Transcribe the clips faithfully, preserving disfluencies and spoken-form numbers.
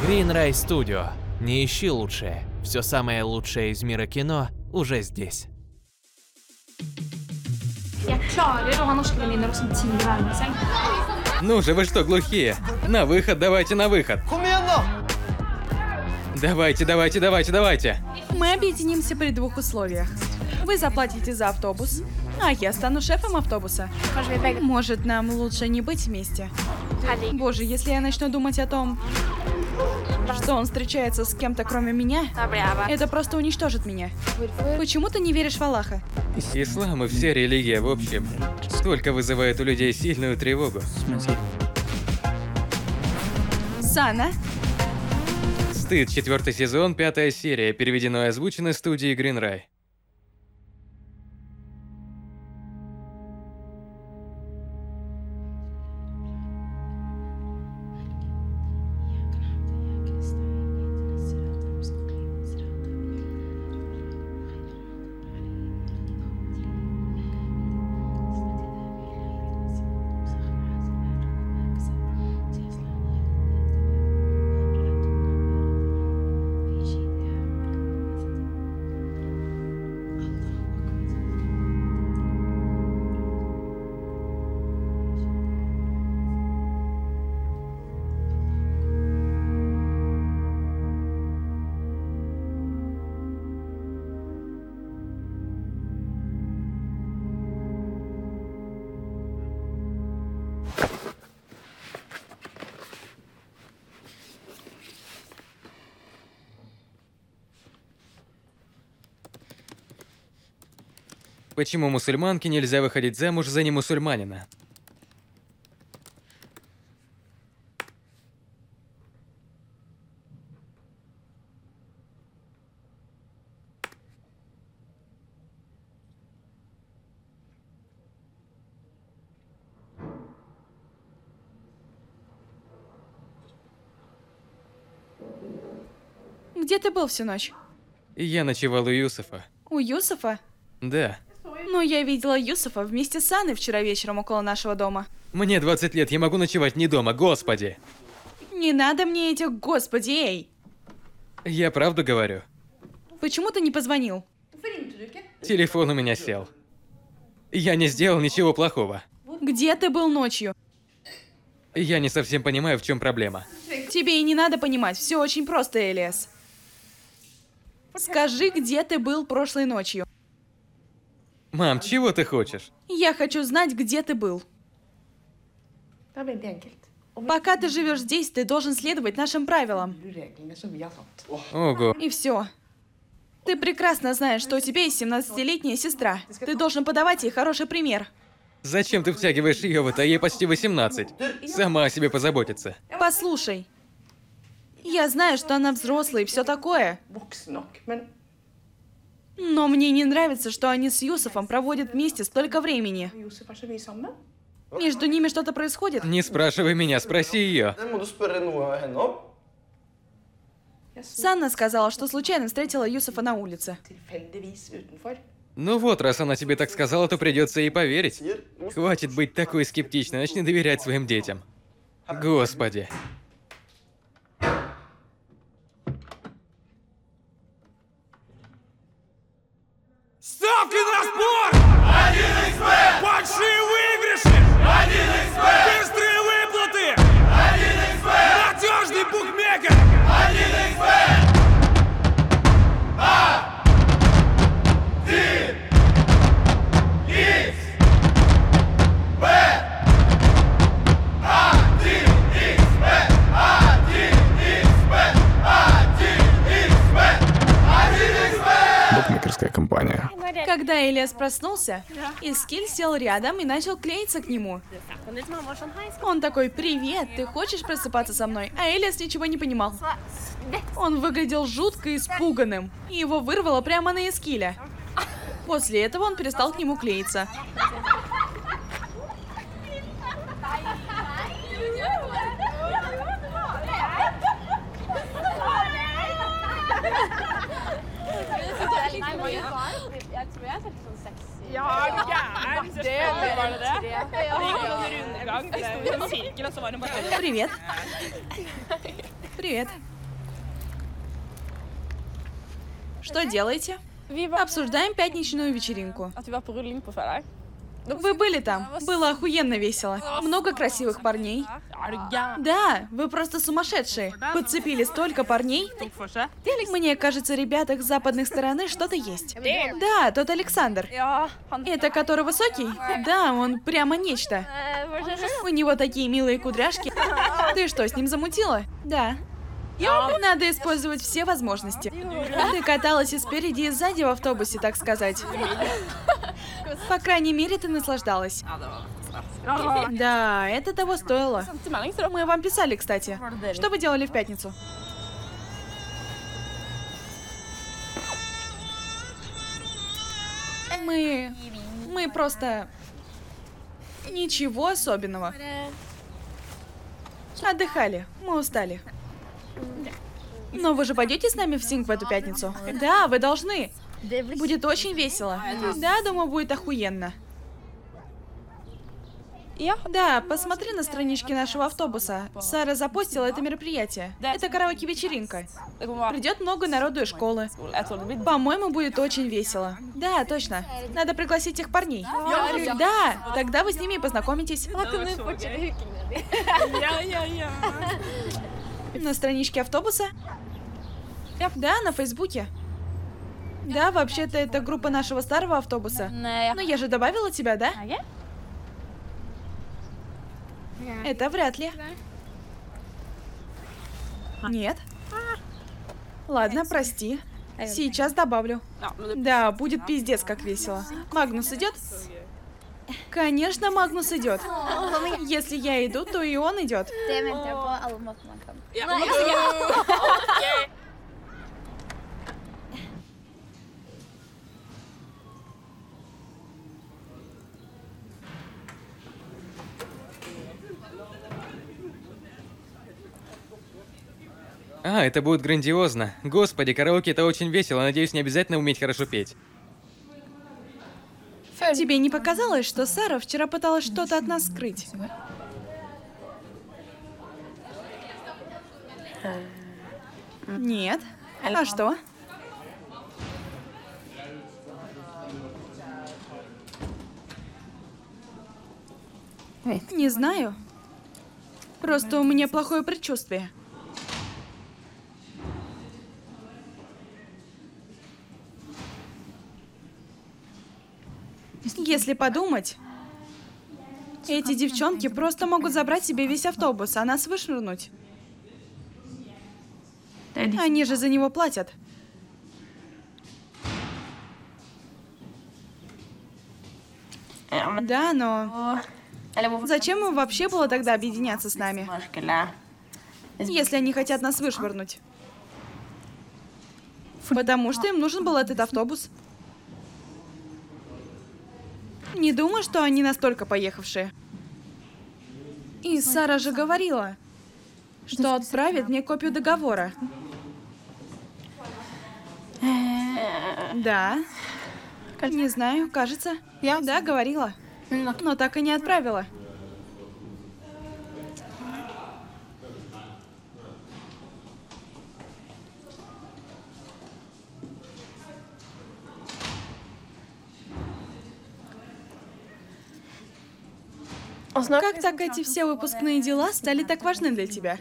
Greenray Studio. Не ищи лучшее. Все самое лучшее из мира кино уже здесь. Ну же, вы что, глухие? На выход, давайте на выход. Давайте, давайте, давайте, давайте. Мы объединимся при двух условиях. Вы заплатите за автобус, а я стану шефом автобуса. Может, нам лучше не быть вместе? Боже, если я начну думать о том, что он встречается с кем-то кроме меня, это просто уничтожит меня. Почему ты не веришь в Аллаха? Ислам и вся религия в общем только вызывает у людей сильную тревогу. Сана? Стыд, четвертый сезон, пятая серия, переведено и озвучено студией Greenray. Почему мусульманке нельзя выходить замуж за немусульманина? Где ты был всю ночь? Я ночевал у Юсуфа. У Юсуфа? Да. Но я видела Юсуфа вместе с Анной вчера вечером около нашего дома. Мне двадцать лет, я могу ночевать не дома, господи. Не надо мне этих господи, эй! Я правду говорю. Почему ты не позвонил? Телефон у меня сел. Я не сделал ничего плохого. Где ты был ночью? Я не совсем понимаю, в чем проблема. Тебе и не надо понимать, все очень просто, Элиас. Скажи, где ты был прошлой ночью? Мам, чего ты хочешь? Я хочу знать, где ты был. Пока ты живешь здесь, ты должен следовать нашим правилам. Ого. И все. Ты прекрасно знаешь, что у тебя есть семнадцатилетняя сестра. Ты должен подавать ей хороший пример. Зачем ты втягиваешь ее в это? Ей почти восемнадцать. Сама о себе позаботится. Послушай. Я знаю, что она взрослая и все такое. Но мне не нравится, что они с Юсуфом проводят вместе столько времени. Между ними что-то происходит? Не спрашивай меня, спроси ее. Санна сказала, что случайно встретила Юсуфа на улице. Ну вот, раз она тебе так сказала, то придется ей поверить. Хватит быть такой скептичной, начни доверять своим детям. Господи. Ставки на спорт! один икс бет! Большие выигрыши! один икс бет! Быстрые выплаты! один икс бет! Надежный букмекер! один икс бет! один икс бет! один икс бет! один икс бет! один икс бет! один икс бет! Букмекерская компания. Когда Элиас проснулся, Искиль сел рядом и начал клеиться к нему. Он такой: «Привет, ты хочешь просыпаться со мной?» А Элиас ничего не понимал. Он выглядел жутко испуганным, и его вырвало прямо на Искиля. После этого он перестал к нему клеиться. Ja, gæren. Det var det det. Det gikk sånn rundgang. Det sto i en sirkel, og så var det bare... Привет. Привет. Что делаете? Vi var, Обсуждаем пятничную вечеринку. at vi var på rulling på fredag. Вы были там. Было охуенно весело. Много красивых парней. Er du gæren? Да, вы просто сумасшедшие. Подцепили столько парней. Мне кажется, ребята с западной стороны что-то есть. Да, тот Александр. Ja, han Это который высокий? Да, он прямо нечто. У него такие милые кудряшки. Ты что, с ним замутила? Да. Надо использовать все возможности. Ты каталась и спереди, и сзади в автобусе, так сказать. По крайней мере, ты наслаждалась. Да, это того стоило. til melding, så da Мы вам писали, кстати. Что вы делали в пятницу? Мы... Мы просто... Ничего особенного. Отдыхали. Мы устали. Но вы же пойдете с нами в Синг в эту пятницу? Да, вы должны. Будет очень весело. Да, думаю, будет охуенно. Ja. Да, посмотри на страничке нашего автобуса. Сара запостила это мероприятие. Это караоке-вечеринка. Det kommer være Придет много народу из школы. skole. Jeg tror det blir По-моему, будет очень весело. Да, точно. Надо пригласить тех парней. Да, тогда вы с ними и познакомитесь. Ja, ja, ja. На страничке автобуса? Да, на Фейсбуке. Да, вообще-то это группа нашего старого автобуса. Nei, Но я же добавила тебя, да? ja. Это вряд ли. Нет. Ладно, прости. Сейчас добавлю. Ja, men det Да, будет пиздец как весело. Магнус идет? Конечно, Магнус идет. Если я иду, то и он идет. Det mente jeg på alle måter man kan. ja, men det- А, это будет грандиозно. Господи, караоке это очень весело. Надеюсь, не обязательно уметь хорошо петь. Тебе не показалось, что Сара вчера пыталась что-то от нас скрыть? Нет. А что? Не знаю. Просто у меня плохое предчувствие. Если подумать, эти девчонки просто могут забрать себе весь автобус, а нас вышвырнуть. Они же за него платят. Да, но зачем им вообще было тогда объединяться с нами, если они хотят нас вышвырнуть? Потому что им нужен был этот автобус. Не думаю, что они настолько поехавшие. И Сара же говорила, что отправит мне копию договора. Да. Не знаю, кажется. Да, говорила. Но так и не отправила. Как так эти все выпускные дела стали так важны для тебя?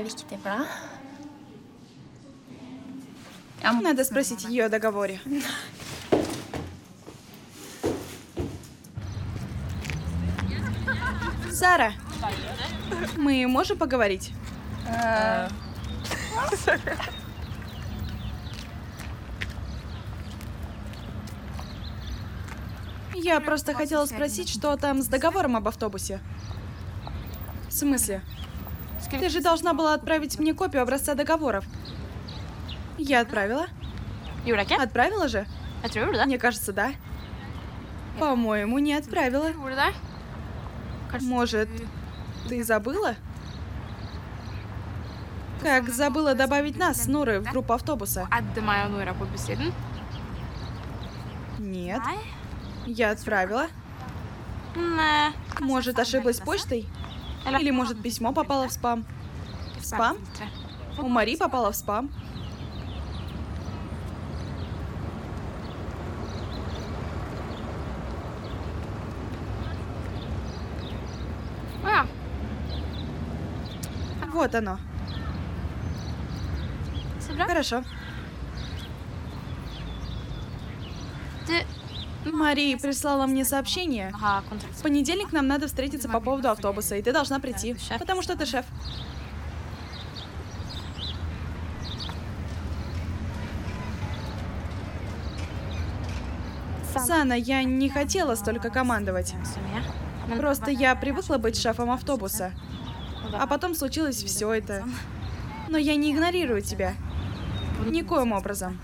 Надо спросить ее о договоре. Сара, мы можем поговорить? Я просто хотела спросить, что там с договором об автобусе. В смысле? Ты же должна была отправить мне копию образца договоров. Я отправила? Gjorde jeg ikke? Отправила же? Jeg tror jeg gjorde det. Мне кажется, да. По-моему, не отправила. Gjorde det? Может, ты забыла? Как забыла добавить нас с Нурой в группу автобуса? Adde meg og Nora på bussiden? Нет. Я отправила. Nei. Может, ошиблась почтой? Или, может, письмо попало в спам? В спам? У Мари попало в спам. Вот оно. Хорошо. Мария прислала мне сообщение. В понедельник нам надо встретиться по поводу автобуса, и ты должна прийти, потому что ты шеф. Сана, я не хотела столько командовать. Просто я привыкла быть шефом автобуса. А потом случилось все это. Но я не игнорирую тебя. Никоим образом.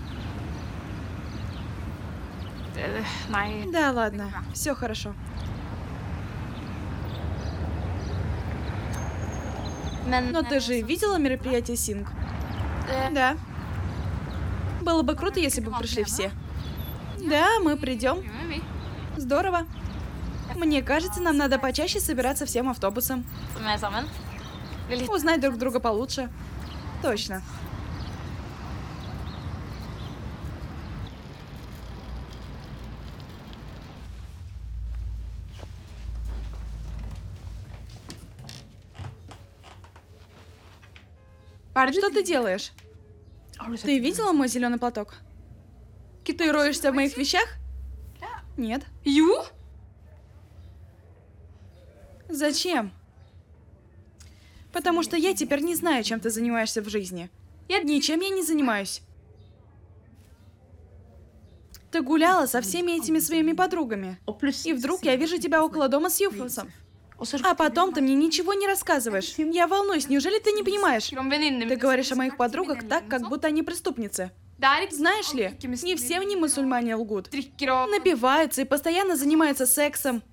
Да, ладно. Все хорошо. Но ты же видела мероприятие Синг? Да. Было бы круто, если бы пришли все. Да, мы придем. Здорово. Мне кажется, нам надо почаще собираться всем автобусом. Узнать друг друга получше. Точно. Что ты делаешь? Ты видела мой зеленый платок? Ты роешься в моих вещах? Нет. Ю? Зачем? Потому что я теперь не знаю, чем ты занимаешься в жизни. Ничем я не занимаюсь. Ты гуляла со всеми этими своими подругами. И вдруг я вижу тебя около дома с Юфусом. А потом ты мне ничего не рассказываешь. Я волнуюсь, неужели ты не понимаешь? Ты говоришь о моих подругах так, как будто они преступницы. Знаешь ли, не все не мусульмане лгут. Напиваются и постоянно занимаются сексом.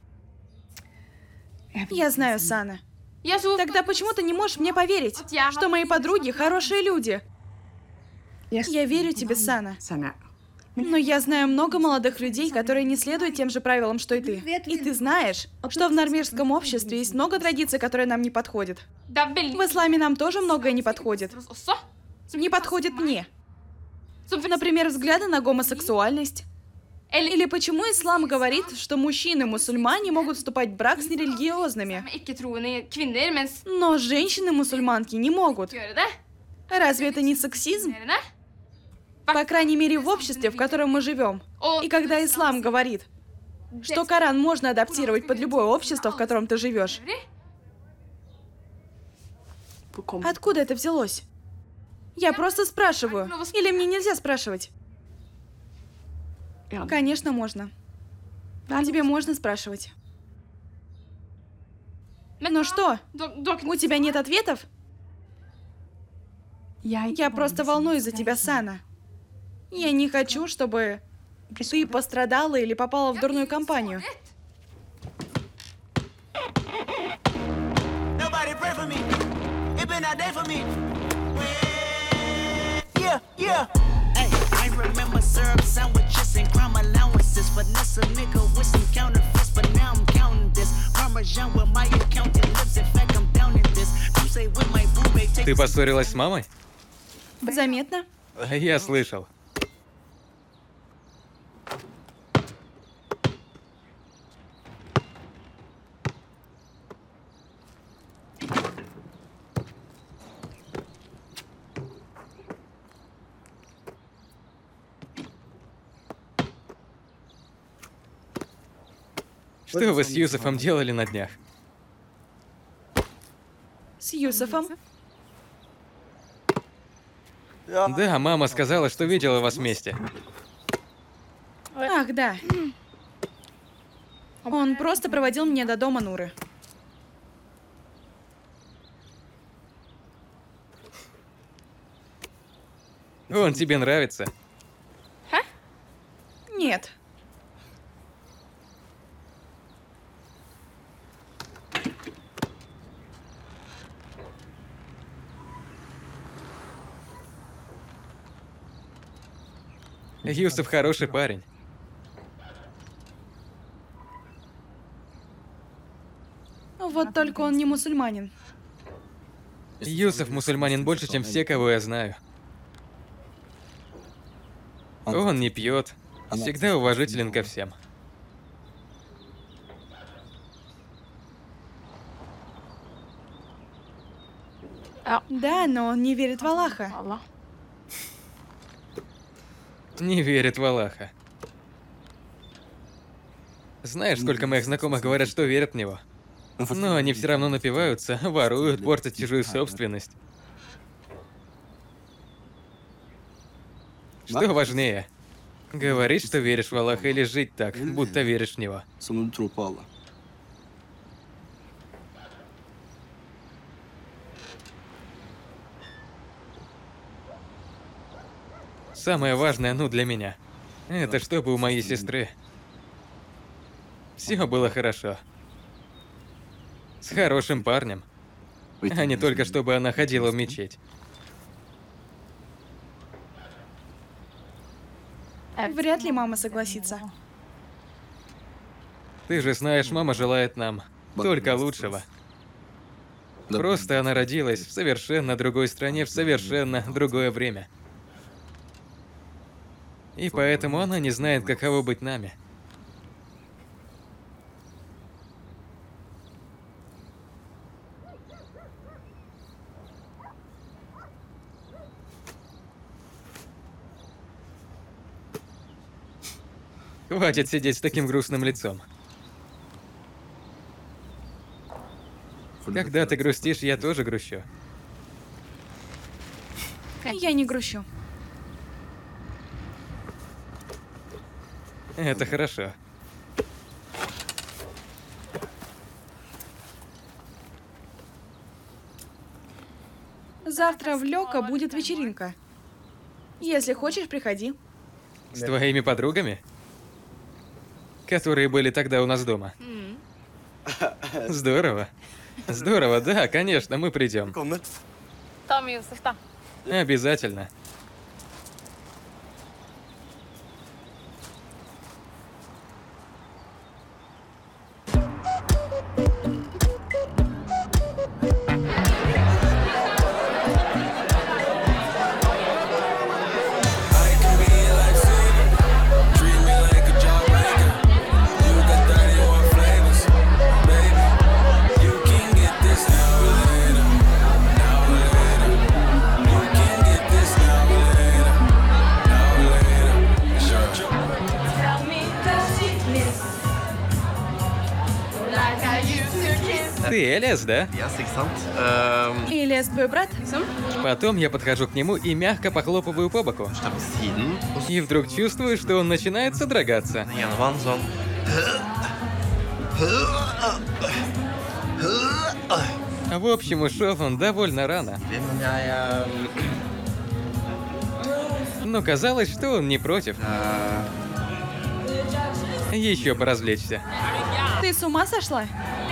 Я знаю, Сана. Тогда почему ты не можешь мне поверить, что мои подруги хорошие люди? Я верю тебе, Сана. Но я знаю много молодых людей, которые не следуют тем же правилам, что и ты. И ты знаешь, что в норвежском обществе есть много традиций, которые нам не подходят. В исламе нам тоже многое не подходит. Не подходит мне. Например, взгляды на гомосексуальность. Или почему ислам говорит, что мужчины-мусульмане могут вступать в брак с нерелигиозными, но женщины-мусульманки не могут. Разве это не сексизм? По крайней мере, в обществе, в котором мы живем. И когда ислам говорит, что Коран можно адаптировать под любое общество, в котором ты живешь. Откуда это взялось? Я просто спрашиваю. Или мне нельзя спрашивать? Конечно, можно. Тебе можно спрашивать. Ну что? У тебя нет ответов? Я просто волнуюсь за тебя, Сана. Я не хочу, чтобы ты пострадала или попала в дурную компанию. Ты поссорилась с мамой? Заметно? Я слышал. Что вы с Юсефом делали на днях? С Юсефом? Да, мама сказала, что видела вас вместе. Ах, да. Он просто проводил меня до дома Нуры. Он тебе нравится? Нет. Юсеф хороший парень. Вот только он не мусульманин. Юсеф мусульманин больше, чем все, кого я знаю. Он не пьет, всегда уважителен ко всем. Да, но он не верит в Аллаха. Allah. Не верит в Аллаха. Знаешь, сколько моих знакомых говорят, что верят в него? Но они все равно напиваются, воруют, портят чужую собственность. Что важнее? Говорить, что веришь в Аллаха, или жить так, будто веришь в него? Som du tror på Allah. Самое важное, ну, для меня, это чтобы у моей сестры все было хорошо. С хорошим парнем, а не только чтобы она ходила в мечеть. Вряд ли мама согласится. Ты же знаешь, мама желает нам только лучшего. Просто она родилась в совершенно другой стране, в совершенно другое время. И поэтому она не знает, каково быть нами. Хватит сидеть с таким грустным лицом. Когда ты грустишь, я тоже грущу. Я не грущу. Это хорошо. Завтра в Лёка будет вечеринка. Если хочешь, приходи. С твоими подругами? Которые были тогда у нас дома. Здорово. Здорово, да, конечно, мы придем. Ta med Josef då. Обязательно. Ты Элиас, да? Yes, ikke sant? Ehm, Элиас твой брат? Потом я подхожу к нему и мягко похлопываю по боку. Står på siden, og så И вдруг чувствую, что он начинает содрогаться. gjennom han sånn. В общем, ушел он довольно рано. Men jeg ehm, Но казалось, что он не против. eh, Еще поразвлечься. Ты с ума сошла?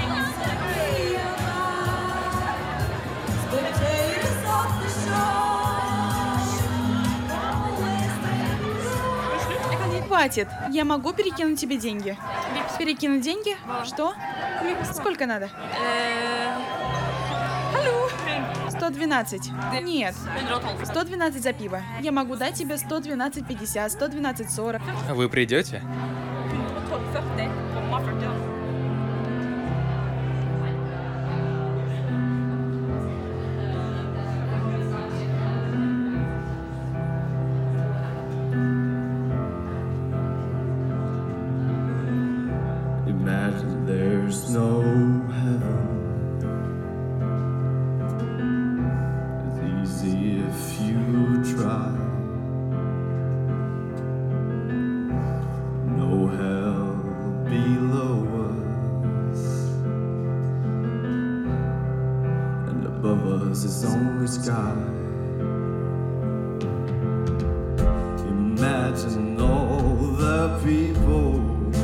Хватит. Я могу перекинуть тебе деньги. Перекинуть деньги? Что? Сколько надо? Алло. сто двенадцать. Нет. сто двенадцать за пиво. Я могу дать тебе сто двенадцать пятьдесят, сто двенадцать сорок. Вы придете? tolv fyrtio. Komma fyrtio. Imagine there's no heaven. It's easy if you try. No hell below us, and above us is only sky. Imagine all the people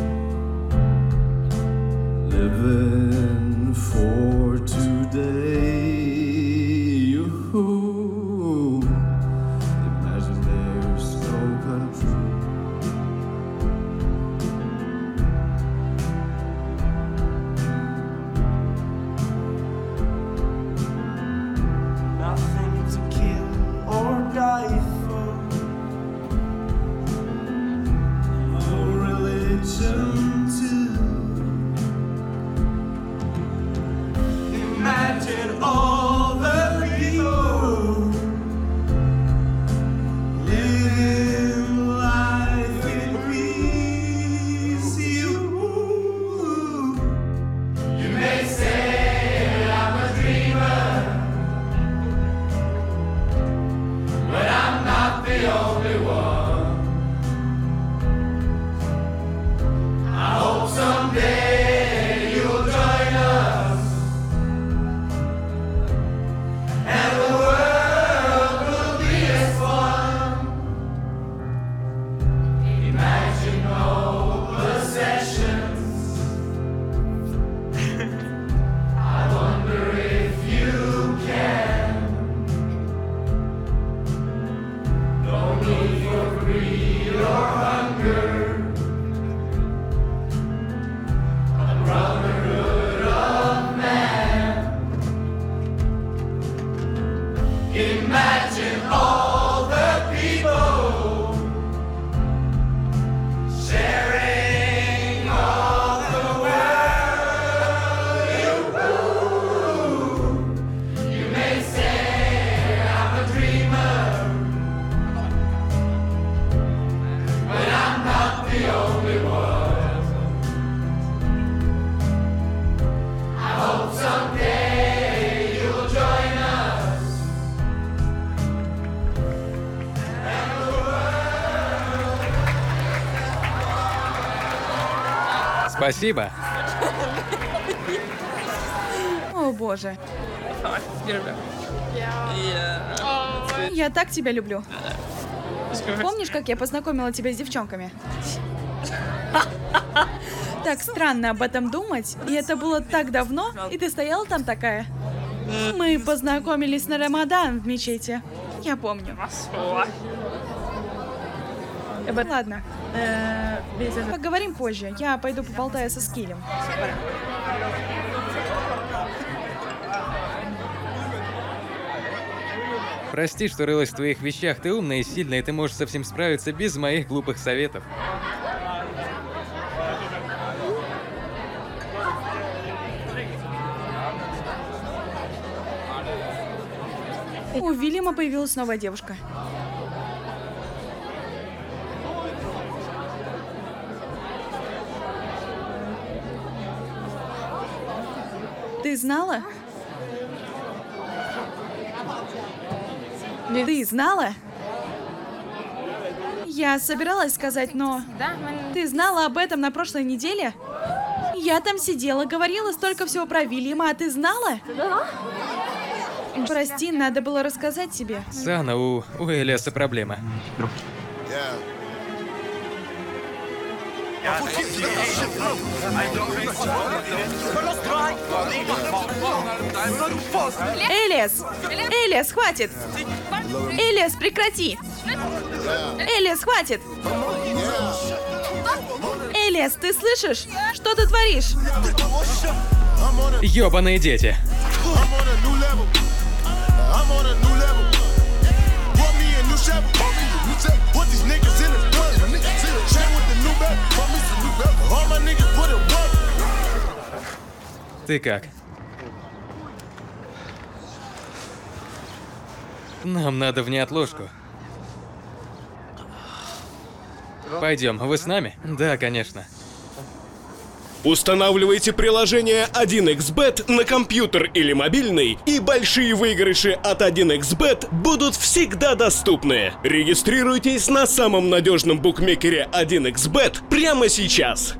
living for today. Ooh. Imagine there's no country. Nothing to keep Спасибо. О боже. Я так тебя люблю. Помнишь, как я познакомила тебя с девчонками? Так странно об этом думать, и это было так давно, и ты стояла там такая. Мы познакомились на Рамадан в мечети. Я помню. Ладно. Поговорим позже. Я пойду поболтаю со Скилем. Прости, что рылась в твоих вещах. Ты умная и сильная, и ты можешь со всем справиться без моих глупых советов. У Вильяма появилась новая девушка. Ты знала? Ты знала? Я собиралась сказать, но... Ты знала об этом на прошлой неделе? Я там сидела, говорила столько всего про Вильяма, а ты знала? Прости, надо было рассказать тебе. Сана, у, у Элиаса проблема. Элиас! Элиас, хватит! Элиас, прекрати! Элиас, хватит! Элиас, ты слышишь? Что ты творишь? Ёбаные дети! Ты как? Нам надо в неотложку. Пойдем, вы с нами? Да, конечно. Устанавливайте приложение один икс бет на компьютер или мобильный, и большие выигрыши от один икс бет будут всегда доступны. Регистрируйтесь на самом надежном букмекере один икс бет прямо сейчас.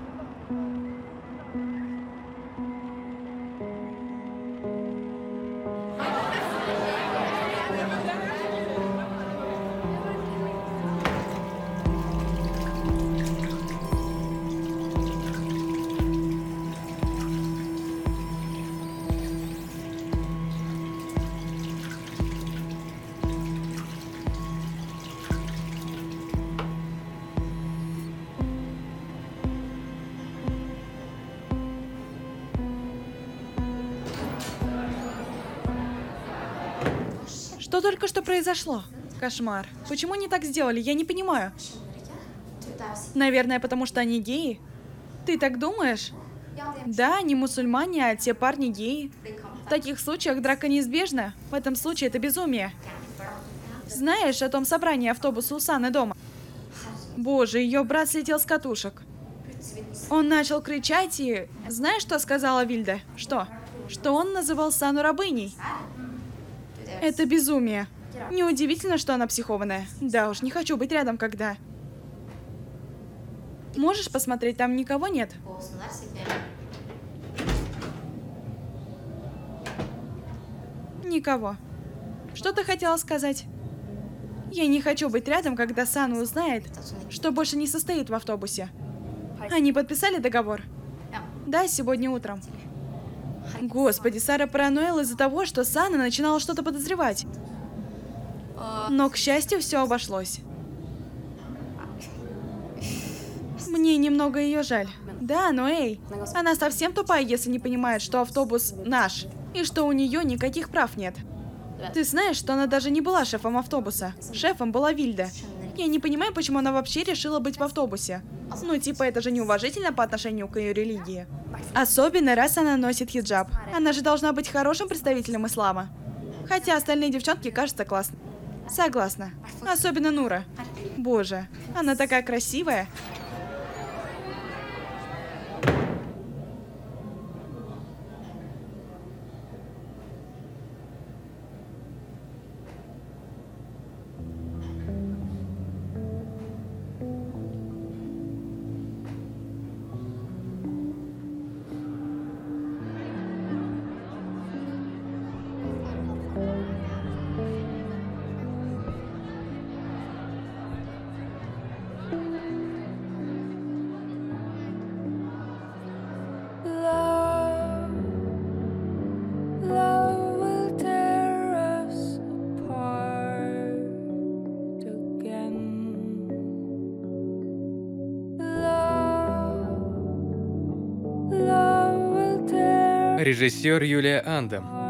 Что только что произошло? Кошмар. Почему они так сделали? Я не понимаю. Наверное, потому что они геи? Ты так думаешь? Да, они мусульмане, а те парни геи. В таких случаях драка неизбежна. В этом случае это безумие. Знаешь о том собрании автобуса у Саны дома? Боже, ее брат слетел с катушек. Он начал кричать и... Знаешь, что сказала Вильда? Что? Что он называл Сану рабыней. Это безумие. Неудивительно, что она психованная. Да уж, не хочу быть рядом, когда... Можешь посмотреть, там никого нет? Никого. Что ты хотела сказать? Я не хочу быть рядом, когда Сана узнает, что больше не состоит в автобусе. Они подписали договор? Да, сегодня утром. Господи, Сара параноила из-за того, что Сана начинала что-то подозревать. Но, к счастью, все обошлось. Мне немного ее жаль. Да, но эй, она совсем тупая, если не понимает, что автобус наш, и что у нее никаких прав нет. Ты знаешь, что она даже не была шефом автобуса. Шефом была Вильда. Я не понимаю, почему она вообще решила быть в автобусе. Ну, типа, это же неуважительно по отношению к ее религии. Особенно, раз она носит хиджаб. Она же должна быть хорошим представителем ислама. Хотя остальные девчонки кажутся классными. Согласна. Особенно Нура. Боже, она такая красивая. Режиссер Юлия Андам.